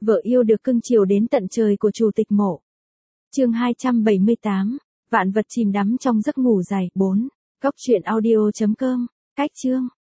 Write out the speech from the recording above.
Vợ yêu được cưng chiều đến tận trời của chủ tịch Mộ. Chương 278, vạn vật chìm đắm trong giấc ngủ dài. 4. Góc truyện audio.com. Cách chương.